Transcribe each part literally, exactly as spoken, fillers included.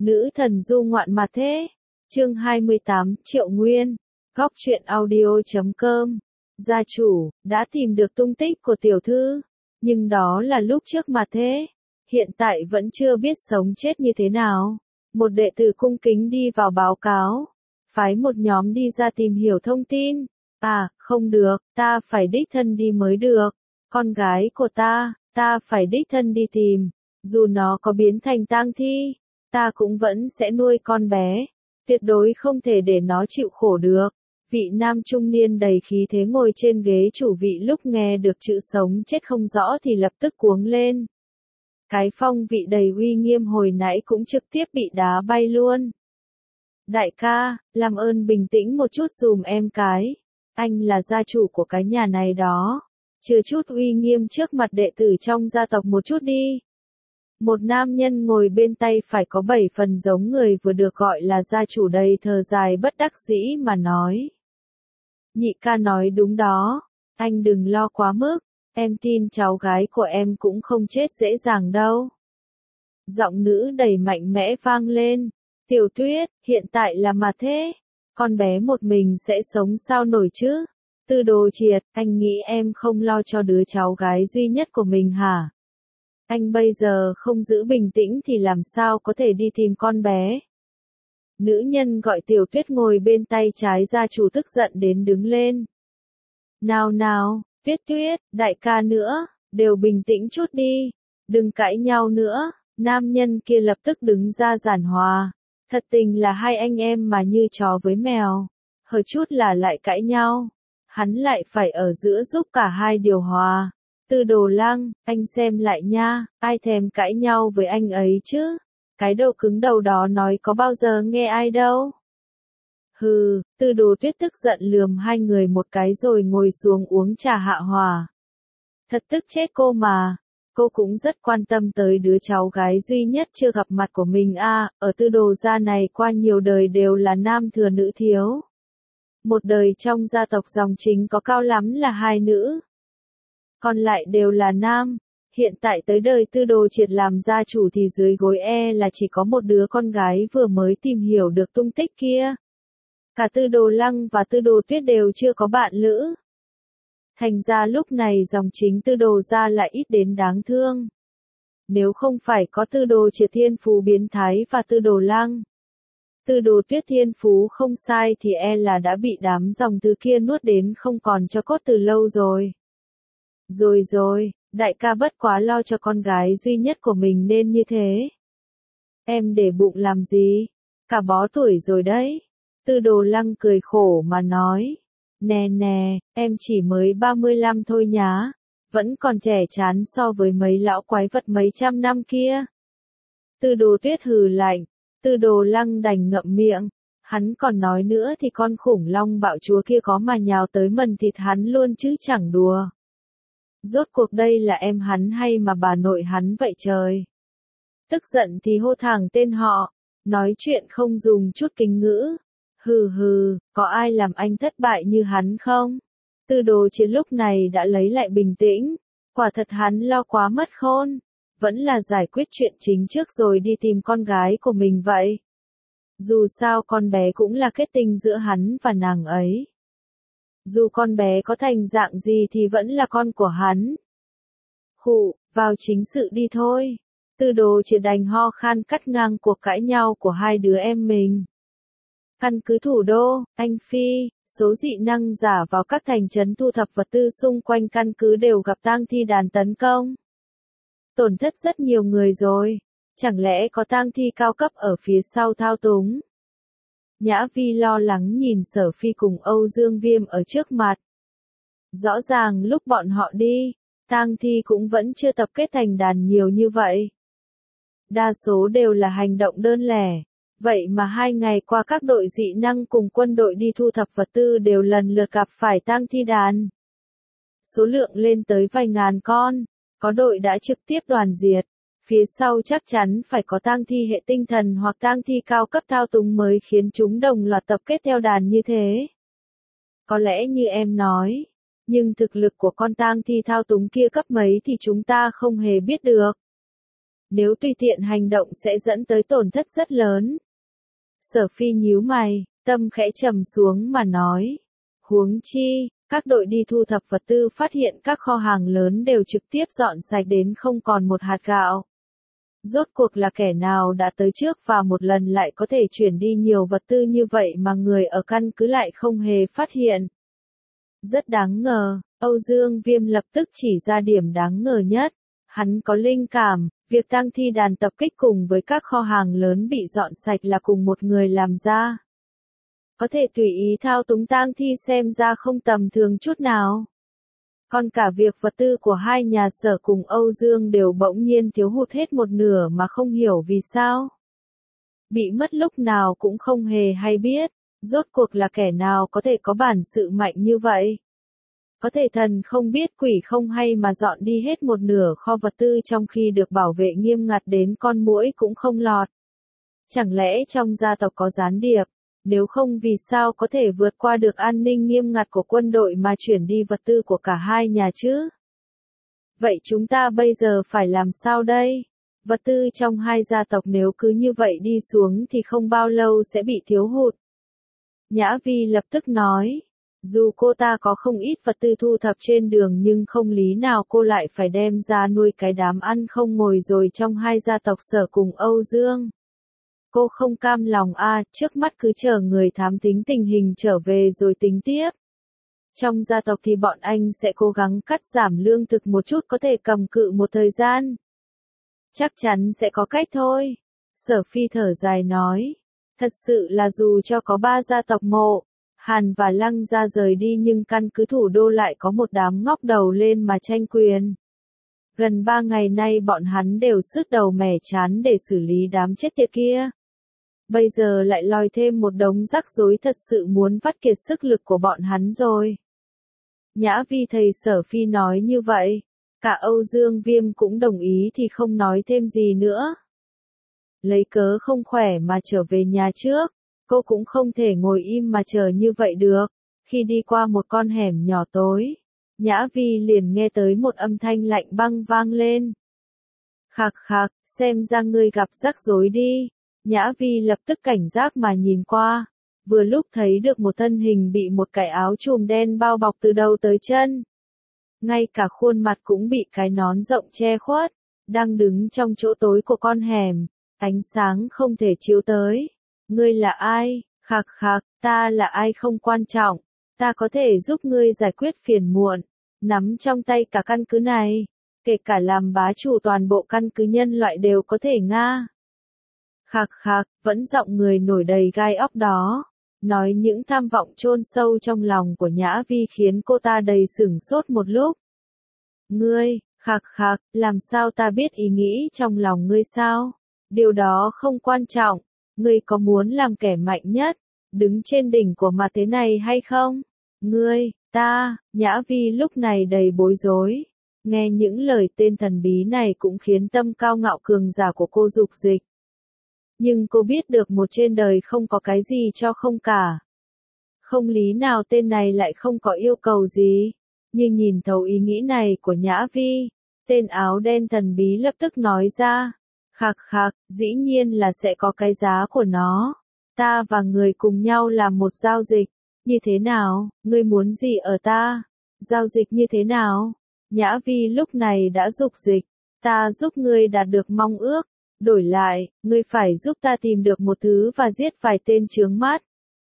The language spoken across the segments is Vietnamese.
Nữ thần du ngoạn mà thế. Chương hai mươi tám, Triệu Nguyên. Góc truyện audio chấm com. Gia chủ, đã tìm được tung tích của tiểu thư. Nhưng đó là lúc trước mà thế. Hiện tại vẫn chưa biết sống chết như thế nào. Một đệ tử cung kính đi vào báo cáo. Phái một nhóm đi ra tìm hiểu thông tin. À, không được, ta phải đích thân đi mới được. Con gái của ta, ta phải đích thân đi tìm. Dù nó có biến thành tang thi, ta cũng vẫn sẽ nuôi con bé. Tuyệt đối không thể để nó chịu khổ được. Vị nam trung niên đầy khí thế ngồi trên ghế chủ vị lúc nghe được chữ sống chết không rõ thì lập tức cuống lên. Cái phong vị đầy uy nghiêm hồi nãy cũng trực tiếp bị đá bay luôn. Đại ca, làm ơn bình tĩnh một chút dùm em cái. Anh là gia chủ của cái nhà này đó. Chừa chút uy nghiêm trước mặt đệ tử trong gia tộc một chút đi. Một nam nhân ngồi bên tay phải có bảy phần giống người vừa được gọi là gia chủ đầy thờ dài bất đắc dĩ mà nói. Nhị ca nói đúng đó, anh đừng lo quá mức, em tin cháu gái của em cũng không chết dễ dàng đâu. Giọng nữ đầy mạnh mẽ vang lên, Tiểu Tuyết, hiện tại là mà thế, con bé một mình sẽ sống sao nổi chứ? Tư Đồ Triệt, anh nghĩ em không lo cho đứa cháu gái duy nhất của mình hả? Anh bây giờ không giữ bình tĩnh thì làm sao có thể đi tìm con bé. Nữ nhân gọi Tiểu Tuyết ngồi bên tay trái gia chủ tức giận đến đứng lên. Nào nào, Tuyết Tuyết, đại ca nữa, đều bình tĩnh chút đi, đừng cãi nhau nữa. Nam nhân kia lập tức đứng ra giảng hòa. Thật tình là hai anh em mà như chó với mèo, hơi chút là lại cãi nhau. Hắn lại phải ở giữa giúp cả hai điều hòa. Tư Đồ Lăng, anh xem lại nha, ai thèm cãi nhau với anh ấy chứ? Cái đầu cứng đầu đó nói có bao giờ nghe ai đâu. Hừ, Tư Đồ Tuyết tức giận lườm hai người một cái rồi ngồi xuống uống trà hạ hòa. Thật tức chết cô mà. Cô cũng rất quan tâm tới đứa cháu gái duy nhất chưa gặp mặt của mình a. À, ở Tư Đồ gia này qua nhiều đời đều là nam thừa nữ thiếu. Một đời trong gia tộc dòng chính có cao lắm là hai nữ. Còn lại đều là nam. Hiện tại tới đời Tư Đồ Triệt làm gia chủ thì dưới gối e là chỉ có một đứa con gái vừa mới tìm hiểu được tung tích kia. Cả Tư Đồ Lăng và Tư Đồ Tuyết đều chưa có bạn lữ. Thành ra lúc này dòng chính Tư Đồ gia lại ít đến đáng thương. Nếu không phải có Tư Đồ Triệt thiên phú biến thái và Tư Đồ Lăng, Tư Đồ Tuyết thiên phú không sai thì e là đã bị đám dòng từ kia nuốt đến không còn cho cốt từ lâu rồi. Rồi rồi, đại ca bất quá lo cho con gái duy nhất của mình nên như thế. Em để bụng làm gì? Cả bó tuổi rồi đấy. Tư Đồ Lăng cười khổ mà nói. Nè nè, em chỉ mới ba mươi lăm thôi nhá. Vẫn còn trẻ chán so với mấy lão quái vật mấy trăm năm kia. Tư Đồ Tuyết hừ lạnh. Tư Đồ Lăng đành ngậm miệng. Hắn còn nói nữa thì con khủng long bạo chúa kia có mà nhào tới mần thịt hắn luôn chứ chẳng đùa. Rốt cuộc đây là em hắn hay mà bà nội hắn vậy trời. Tức giận thì hô thẳng tên họ. Nói chuyện không dùng chút kính ngữ. Hừ hừ, có ai làm anh thất bại như hắn không? Tư Đồ Triệt lúc này đã lấy lại bình tĩnh. Quả thật hắn lo quá mất khôn. Vẫn là giải quyết chuyện chính trước rồi đi tìm con gái của mình vậy. Dù sao con bé cũng là kết tình giữa hắn và nàng ấy. Dù con bé có thành dạng gì thì vẫn là con của hắn. Khụ, vào chính sự đi thôi. Tư Đồ Triệt đành ho khan cắt ngang cuộc cãi nhau của hai đứa em mình. Căn cứ thủ đô, Anh Phi, số dị năng giả vào các thành trấn thu thập vật tư xung quanh căn cứ đều gặp tang thi đàn tấn công. Tổn thất rất nhiều người rồi. Chẳng lẽ có tang thi cao cấp ở phía sau thao túng? Nhã Vi lo lắng nhìn Sở Phi cùng Âu Dương Viêm ở trước mặt. Rõ ràng lúc bọn họ đi, tang thi cũng vẫn chưa tập kết thành đàn nhiều như vậy. Đa số đều là hành động đơn lẻ. Vậy mà hai ngày qua các đội dị năng cùng quân đội đi thu thập vật tư đều lần lượt gặp phải tang thi đàn. Số lượng lên tới vài ngàn con, có đội đã trực tiếp đoàn diệt. Phía sau chắc chắn phải có tang thi hệ tinh thần hoặc tang thi cao cấp thao túng mới khiến chúng đồng loạt tập kết theo đàn như thế. Có lẽ như em nói, nhưng thực lực của con tang thi thao túng kia cấp mấy thì chúng ta không hề biết được. nếu tùy tiện hành động sẽ dẫn tới tổn thất rất lớn. Sở Phi nhíu mày, tâm khẽ trầm xuống mà nói. Huống chi, các đội đi thu thập vật tư phát hiện các kho hàng lớn đều trực tiếp dọn sạch đến không còn một hạt gạo. Rốt cuộc là kẻ nào đã tới trước và một lần lại có thể chuyển đi nhiều vật tư như vậy mà người ở căn cứ lại không hề phát hiện. Rất đáng ngờ, Âu Dương Viêm lập tức chỉ ra điểm đáng ngờ nhất. Hắn có linh cảm, việc tang thi đàn tập kích cùng với các kho hàng lớn bị dọn sạch là cùng một người làm ra. Có thể tùy ý thao túng tang thi xem ra không tầm thường chút nào. Còn cả việc vật tư của hai nhà Sở cùng Âu Dương đều bỗng nhiên thiếu hụt hết một nửa mà không hiểu vì sao. Bị mất lúc nào cũng không hề hay biết, rốt cuộc là kẻ nào có thể có bản sự mạnh như vậy. Có thể thần không biết quỷ không hay mà dọn đi hết một nửa kho vật tư trong khi được bảo vệ nghiêm ngặt đến con muỗi cũng không lọt. Chẳng lẽ trong gia tộc có gián điệp? Nếu không vì sao có thể vượt qua được an ninh nghiêm ngặt của quân đội mà chuyển đi vật tư của cả hai nhà chứ? Vậy chúng ta bây giờ phải làm sao đây? Vật tư trong hai gia tộc nếu cứ như vậy đi xuống thì không bao lâu sẽ bị thiếu hụt. Nhã Vi lập tức nói. Dù cô ta có không ít vật tư thu thập trên đường nhưng không lý nào cô lại phải đem ra nuôi cái đám ăn không ngồi rồi trong hai gia tộc Sở cùng Âu Dương. Cô không cam lòng a, à, trước mắt cứ chờ người thám thính tình hình trở về rồi tính tiếp. Trong gia tộc thì bọn anh sẽ cố gắng cắt giảm lương thực một chút có thể cầm cự một thời gian. Chắc chắn sẽ có cách thôi. Sở Phi thở dài nói. Thật sự là dù cho có ba gia tộc Mộ, Hàn và Lăng gia rời đi nhưng căn cứ thủ đô lại có một đám ngóc đầu lên mà tranh quyền. Gần ba ngày nay bọn hắn đều sứt đầu mẻ chán để xử lý đám chết tiệt kia. Bây giờ lại lòi thêm một đống rắc rối thật sự muốn vắt kiệt sức lực của bọn hắn rồi. Nhã Vi thầy Sở Phi nói như vậy, cả Âu Dương Viêm cũng đồng ý thì không nói thêm gì nữa. Lấy cớ không khỏe mà trở về nhà trước, cô cũng không thể ngồi im mà chờ như vậy được. Khi đi qua một con hẻm nhỏ tối, Nhã Vi liền nghe tới một âm thanh lạnh băng vang lên. Khạc khạc, xem ra ngươi gặp rắc rối đi. Nhã Vi lập tức cảnh giác mà nhìn qua, vừa lúc thấy được một thân hình bị một cái áo chùm đen bao bọc từ đầu tới chân. Ngay cả khuôn mặt cũng bị cái nón rộng che khuất, đang đứng trong chỗ tối của con hẻm, ánh sáng không thể chiếu tới. Ngươi là ai? Khạc khạc, ta là ai không quan trọng, ta có thể giúp ngươi giải quyết phiền muộn, nắm trong tay cả căn cứ này, kể cả làm bá chủ toàn bộ căn cứ nhân loại đều có thể nga. Khạc khạc, vẫn giọng người nổi đầy gai óc đó, nói những tham vọng chôn sâu trong lòng của Nhã Vi khiến cô ta đầy sửng sốt một lúc. Ngươi, khạc khạc, làm sao ta biết ý nghĩ trong lòng ngươi sao? Điều đó không quan trọng, ngươi có muốn làm kẻ mạnh nhất, đứng trên đỉnh của mặt thế này hay không? Ngươi, ta, Nhã Vi lúc này đầy bối rối, nghe những lời tên thần bí này cũng khiến tâm cao ngạo cường giả của cô dục dịch. Nhưng cô biết được một trên đời không có cái gì cho không cả. Không lý nào tên này lại không có yêu cầu gì. Nhưng nhìn thấu ý nghĩ này của Nhã Vi, tên áo đen thần bí lập tức nói ra. Khạc khạc, dĩ nhiên là sẽ có cái giá của nó. Ta và người cùng nhau làm một giao dịch. Như thế nào, ngươi muốn gì ở ta? Giao dịch như thế nào? Nhã Vi lúc này đã dục dịch. Ta giúp ngươi đạt được mong ước. Đổi lại, ngươi phải giúp ta tìm được một thứ và giết vài tên chướng mắt.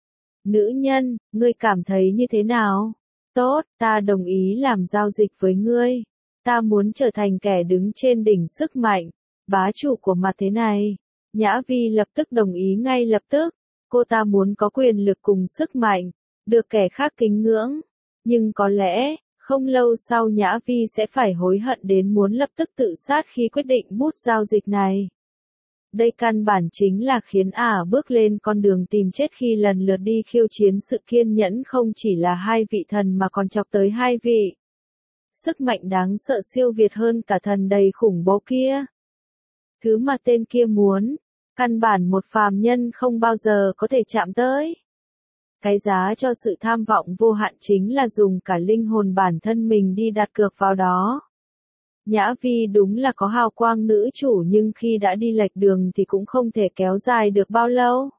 Nữ nhân, ngươi cảm thấy như thế nào? Tốt, ta đồng ý làm giao dịch với ngươi. Ta muốn trở thành kẻ đứng trên đỉnh sức mạnh, bá chủ của mặt thế này. Nhã Vi lập tức đồng ý ngay lập tức. Cô ta muốn có quyền lực cùng sức mạnh, được kẻ khác kính ngưỡng. Nhưng có lẽ, không lâu sau Nhã Vi sẽ phải hối hận đến muốn lập tức tự sát khi quyết định bút giao dịch này. Đây căn bản chính là khiến ả bước lên con đường tìm chết khi lần lượt đi khiêu chiến sự kiên nhẫn không chỉ là hai vị thần mà còn chọc tới hai vị. Sức mạnh đáng sợ siêu việt hơn cả thần đầy khủng bố kia. Thứ mà tên kia muốn, căn bản một phàm nhân không bao giờ có thể chạm tới. Cái giá cho sự tham vọng vô hạn chính là dùng cả linh hồn bản thân mình đi đặt cược vào đó. Nhã Vi đúng là có hào quang nữ chủ nhưng khi đã đi lệch đường thì cũng không thể kéo dài được bao lâu.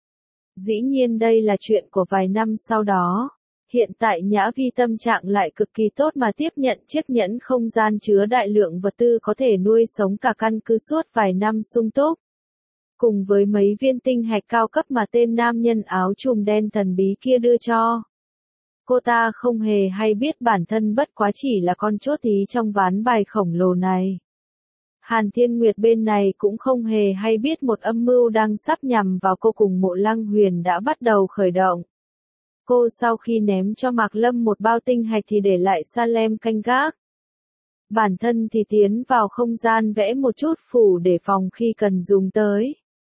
Dĩ nhiên đây là chuyện của vài năm sau đó. Hiện tại Nhã Vi tâm trạng lại cực kỳ tốt mà tiếp nhận chiếc nhẫn không gian chứa đại lượng vật tư có thể nuôi sống cả căn cứ suốt vài năm sung túc. Cùng với mấy viên tinh hạch cao cấp mà tên nam nhân áo trùm đen thần bí kia đưa cho. Cô ta không hề hay biết bản thân bất quá chỉ là con chốt tí trong ván bài khổng lồ này. Hàn Thiên Nguyệt bên này cũng không hề hay biết một âm mưu đang sắp nhằm vào cô cùng Mộ Lăng Huyền đã bắt đầu khởi động. Cô sau khi ném cho Mạc Lâm một bao tinh hạch thì để lại Salem canh gác. Bản thân thì tiến vào không gian vẽ một chút phủ để phòng khi cần dùng tới.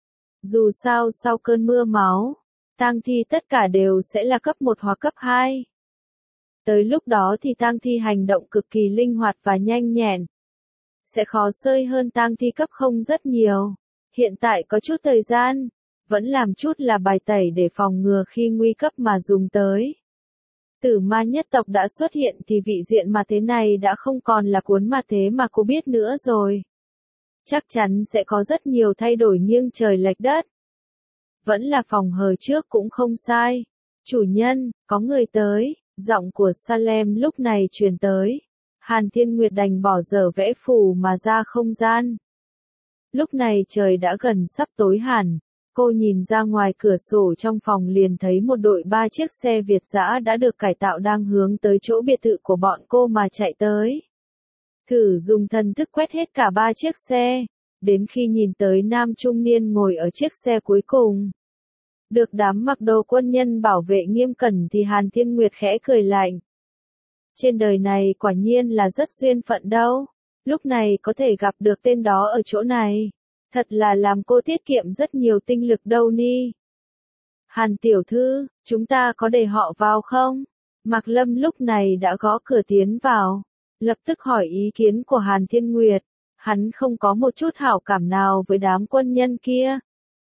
Dù sao sau cơn mưa máu, tang thi tất cả đều sẽ là cấp một hoặc cấp hai. Tới lúc đó thì tang thi hành động cực kỳ linh hoạt và nhanh nhẹn. Sẽ khó xơi hơn tang thi cấp không rất nhiều. Hiện tại có chút thời gian, vẫn làm chút là bài tẩy để phòng ngừa khi nguy cấp mà dùng tới. Tử ma nhất tộc đã xuất hiện thì vị diện mà thế này đã không còn là cuốn mà thế mà cô biết nữa rồi. Chắc chắn sẽ có rất nhiều thay đổi nghiêng trời lệch đất. Vẫn là phòng hờ trước cũng không sai. Chủ nhân, có người tới, giọng của Salem lúc này truyền tới. Hàn Thiên Nguyệt đành bỏ dở vẽ phù mà ra không gian. Lúc này trời đã gần sắp tối hẳn. Cô nhìn ra ngoài cửa sổ trong phòng liền thấy một đội ba chiếc xe Việt dã đã được cải tạo đang hướng tới chỗ biệt thự của bọn cô mà chạy tới. Thử dùng thần thức quét hết cả ba chiếc xe, đến khi nhìn tới nam trung niên ngồi ở chiếc xe cuối cùng. Được đám mặc đồ quân nhân bảo vệ nghiêm cẩn thì Hàn Thiên Nguyệt khẽ cười lạnh. Trên đời này quả nhiên là rất duyên phận đâu, lúc này có thể gặp được tên đó ở chỗ này. Thật là làm cô tiết kiệm rất nhiều tinh lực đâu ni. Hàn tiểu thư, chúng ta có để họ vào không? Mạc Lâm lúc này đã gõ cửa tiến vào. Lập tức hỏi ý kiến của Hàn Thiên Nguyệt. Hắn không có một chút hảo cảm nào với đám quân nhân kia.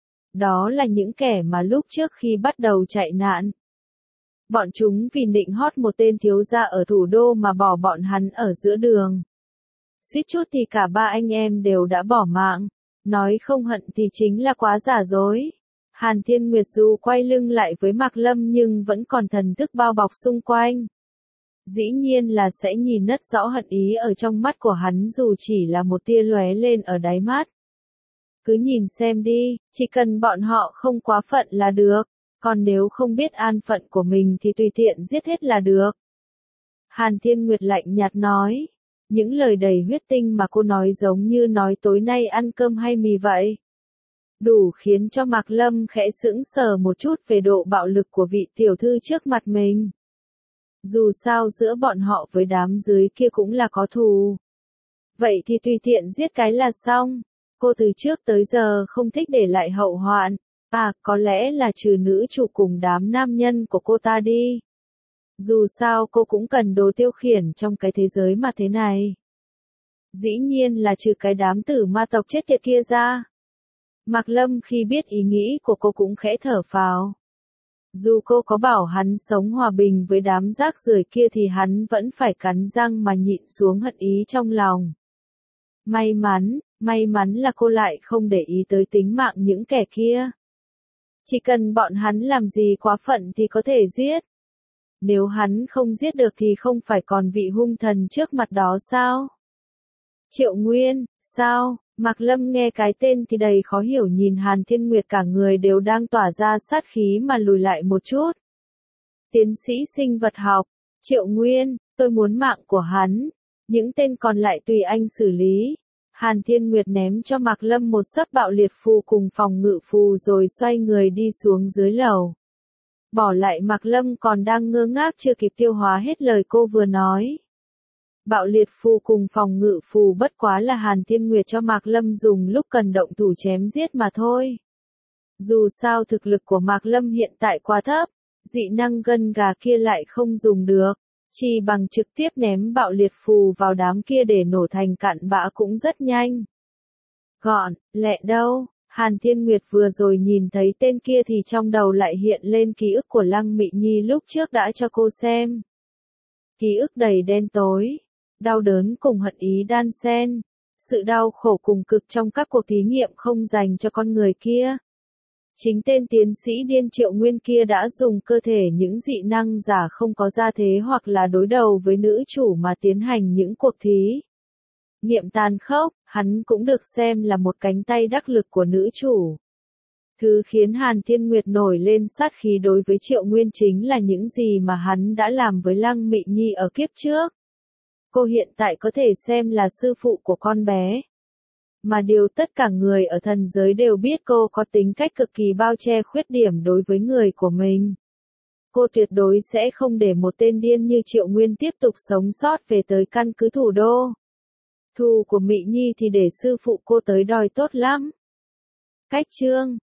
Đó là những kẻ mà lúc trước khi bắt đầu chạy nạn. Bọn chúng vì nịnh hót một tên thiếu gia ở thủ đô mà bỏ bọn hắn ở giữa đường. Suýt chút thì cả ba anh em đều đã bỏ mạng. Nói không hận thì chính là quá giả dối. Hàn Thiên Nguyệt dù quay lưng lại với Mạc Lâm nhưng vẫn còn thần thức bao bọc xung quanh. Dĩ nhiên là sẽ nhìn rất rõ hận ý ở trong mắt của hắn dù chỉ là một tia lóe lên ở đáy mắt. Cứ nhìn xem đi, chỉ cần bọn họ không quá phận là được, còn nếu không biết an phận của mình thì tùy tiện giết hết là được. Hàn Thiên Nguyệt lạnh nhạt nói. Những lời đầy huyết tinh mà cô nói giống như nói tối nay ăn cơm hay mì vậy. Đủ khiến cho Mạc Lâm khẽ sững sờ một chút về độ bạo lực của vị tiểu thư trước mặt mình. Dù sao giữa bọn họ với đám dưới kia cũng là có thù. Vậy thì tùy tiện giết cái là xong. Cô từ trước tới giờ không thích để lại hậu hoạn. À, có lẽ là trừ nữ chủ cùng đám nam nhân của cô ta đi. Dù sao cô cũng cần đồ tiêu khiển trong cái thế giới mà thế này. Dĩ nhiên là trừ cái đám tử ma tộc chết tiệt kia ra. Mạc Lâm khi biết ý nghĩ của cô cũng khẽ thở phào. Dù cô có bảo hắn sống hòa bình với đám rác rưởi kia thì hắn vẫn phải cắn răng mà nhịn xuống hận ý trong lòng. May mắn, may mắn là cô lại không để ý tới tính mạng những kẻ kia. Chỉ cần bọn hắn làm gì quá phận thì có thể giết. Nếu hắn không giết được thì không phải còn vị hung thần trước mặt đó sao? Triệu Nguyên, sao? Mạc Lâm nghe cái tên thì đầy khó hiểu nhìn Hàn Thiên Nguyệt cả người đều đang tỏa ra sát khí mà lùi lại một chút. Tiến sĩ sinh vật học, Triệu Nguyên, tôi muốn mạng của hắn. Những tên còn lại tùy anh xử lý. Hàn Thiên Nguyệt ném cho Mạc Lâm một sấp bạo liệt phù cùng phòng ngự phù rồi xoay người đi xuống dưới lầu. Bỏ lại Mạc Lâm còn đang ngơ ngác chưa kịp tiêu hóa hết lời cô vừa nói. Bạo liệt phù cùng phòng ngự phù bất quá là Hàn Thiên Nguyệt cho Mạc Lâm dùng lúc cần động thủ chém giết mà thôi. Dù sao thực lực của Mạc Lâm hiện tại quá thấp, dị năng gân gà kia lại không dùng được, chỉ bằng trực tiếp ném bạo liệt phù vào đám kia để nổ thành cặn bã cũng rất nhanh. Gọn, lẹ đâu. Hàn Thiên Nguyệt vừa rồi nhìn thấy tên kia thì trong đầu lại hiện lên ký ức của Lăng Mị Nhi lúc trước đã cho cô xem. Ký ức đầy đen tối. Đau đớn cùng hận ý đan xen, sự đau khổ cùng cực trong các cuộc thí nghiệm không dành cho con người kia. Chính tên tiến sĩ điên Triệu Nguyên kia đã dùng cơ thể những dị năng giả không có gia thế hoặc là đối đầu với nữ chủ mà tiến hành những cuộc thí nghiệm tàn khốc, hắn cũng được xem là một cánh tay đắc lực của nữ chủ. Thứ khiến Hàn Thiên Nguyệt nổi lên sát khí đối với Triệu Nguyên chính là những gì mà hắn đã làm với Lăng Mị Nhi ở kiếp trước. Cô hiện tại có thể xem là sư phụ của con bé. Mà điều tất cả người ở thần giới đều biết cô có tính cách cực kỳ bao che khuyết điểm đối với người của mình. Cô tuyệt đối sẽ không để một tên điên như Triệu Nguyên tiếp tục sống sót về tới căn cứ thủ đô. Thù của Mị Nhi thì để sư phụ cô tới đòi tốt lắm. Cách chương